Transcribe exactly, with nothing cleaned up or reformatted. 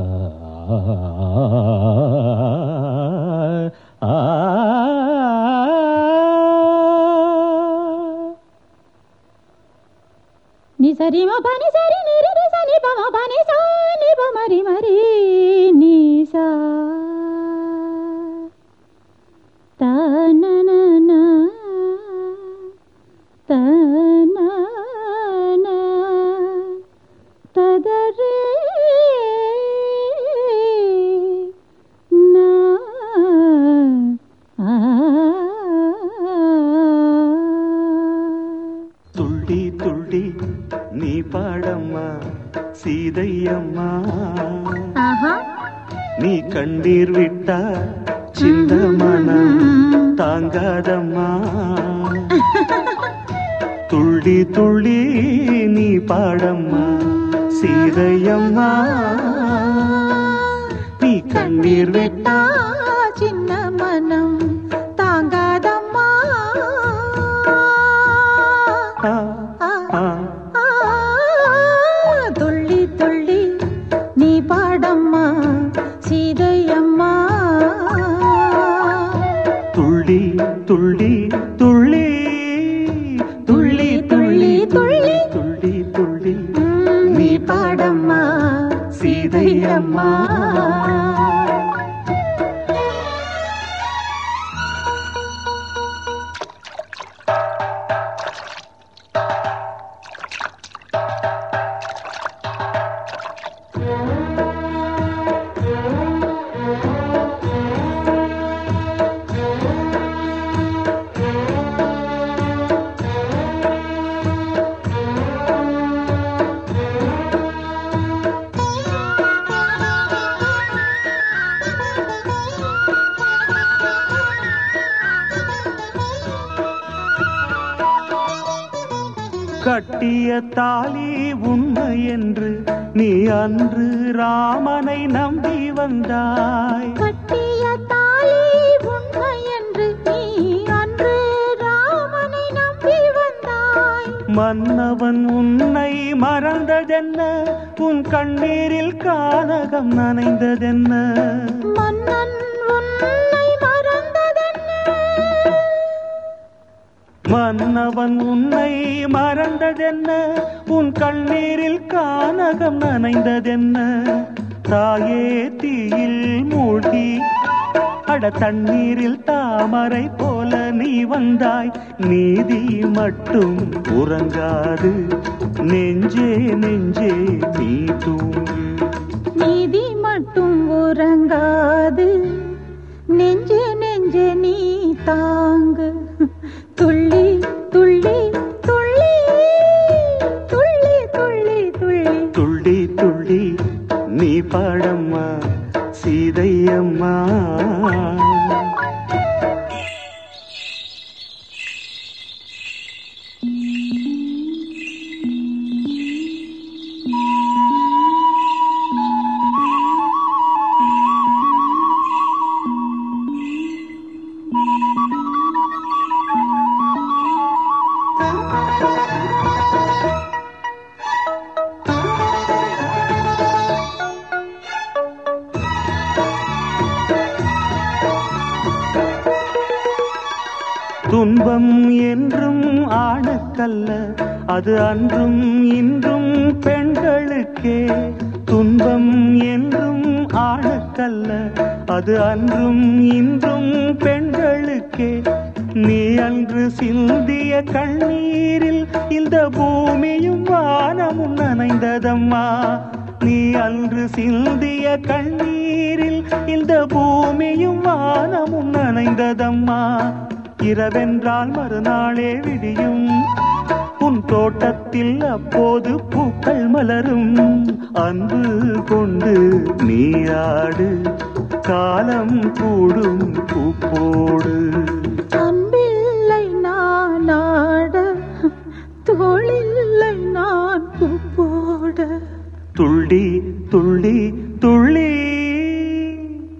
ni sari ma pa ni sari ni re re sa ni pa ma pa ni sa ni pa ma ri ma ri ni sa ta na na na ta na na ta da re na a துள்ளி துள்ளி நீ பாடம்மா சீதையம்மா நீ கண்ணீர் விட்டா சிந்த மனம் தாங்காதம்மா துள்ளி துள்ளி நீ பாடம்மா சீதையம்மா நீ கண்ணீர் விட்டா சின்ன மனம் தாங்காதம்மா துள்ளி துள்ளி நீ பாடம்மா சீதையம்மா துள்ளி துள்ளி துள்ளி துள்ளி துள்ளி துள்ளி துள்ளி துள்ளி நீ பாடம்மா சீதையம்மா கட்டிய தாலி உண்மை என்று நீ அன்று ராமனை நம்பி வந்தாய். கட்டிய தாலி உண்மை என்று நீ அன்று ராமனை நம்பி வந்தாய். மன்னவன் உன்னை மறந்ததென்ன, உன் கண்ணீரில் கானகம் நனைந்ததென்ன. மன்னன் உன்னை மறந்ததென்ன, மன்னவன் உன்னை மறந்ததென்ன, உன் கண்ணீரில் கானகம் நனைந்ததென்ன. தாயே தீயில் மூழ்கி அட தண்ணீரில் தாமரை போல நீ வந்தாய். நீதி மட்டும் உறங்காது, நெஞ்சே நெஞ்சே நீ தூங்கு. நீதி மட்டும் உறங்காது, நெஞ்சே நெஞ்சே நீ தாங்கு. துள்ளி துள்ளி துள்ளி துள்ளி துள்ளி துள்ளி துள்ளி துள்ளி நீ பாடம்மா சீதையம்மா. துன்பம் என்றும் ஆணுக்கல்ல, அது அன்றும் இன்றும் பெண்களுக்கே. துன்பம் என்றும் ஆணுக்கல்ல, அது அன்றும் இன்றும் பெண்களுக்கே. நீ அன்று சிந்திய கண்ணீரில் இந்த பூமியும் வானமும் நனைந்ததம்மா. நீ அன்று சிந்திய கண்ணீரில் இந்த பூமியும் வானமும் நனைந்ததம்மா. இரவென்றால் மறுநாளே விடியும், உன் தோட்டத்தில் அப்போது பூக்கள் மலரும். அன்பு கொண்டு நீராடு, காலம் கூடும் பூப்போடு.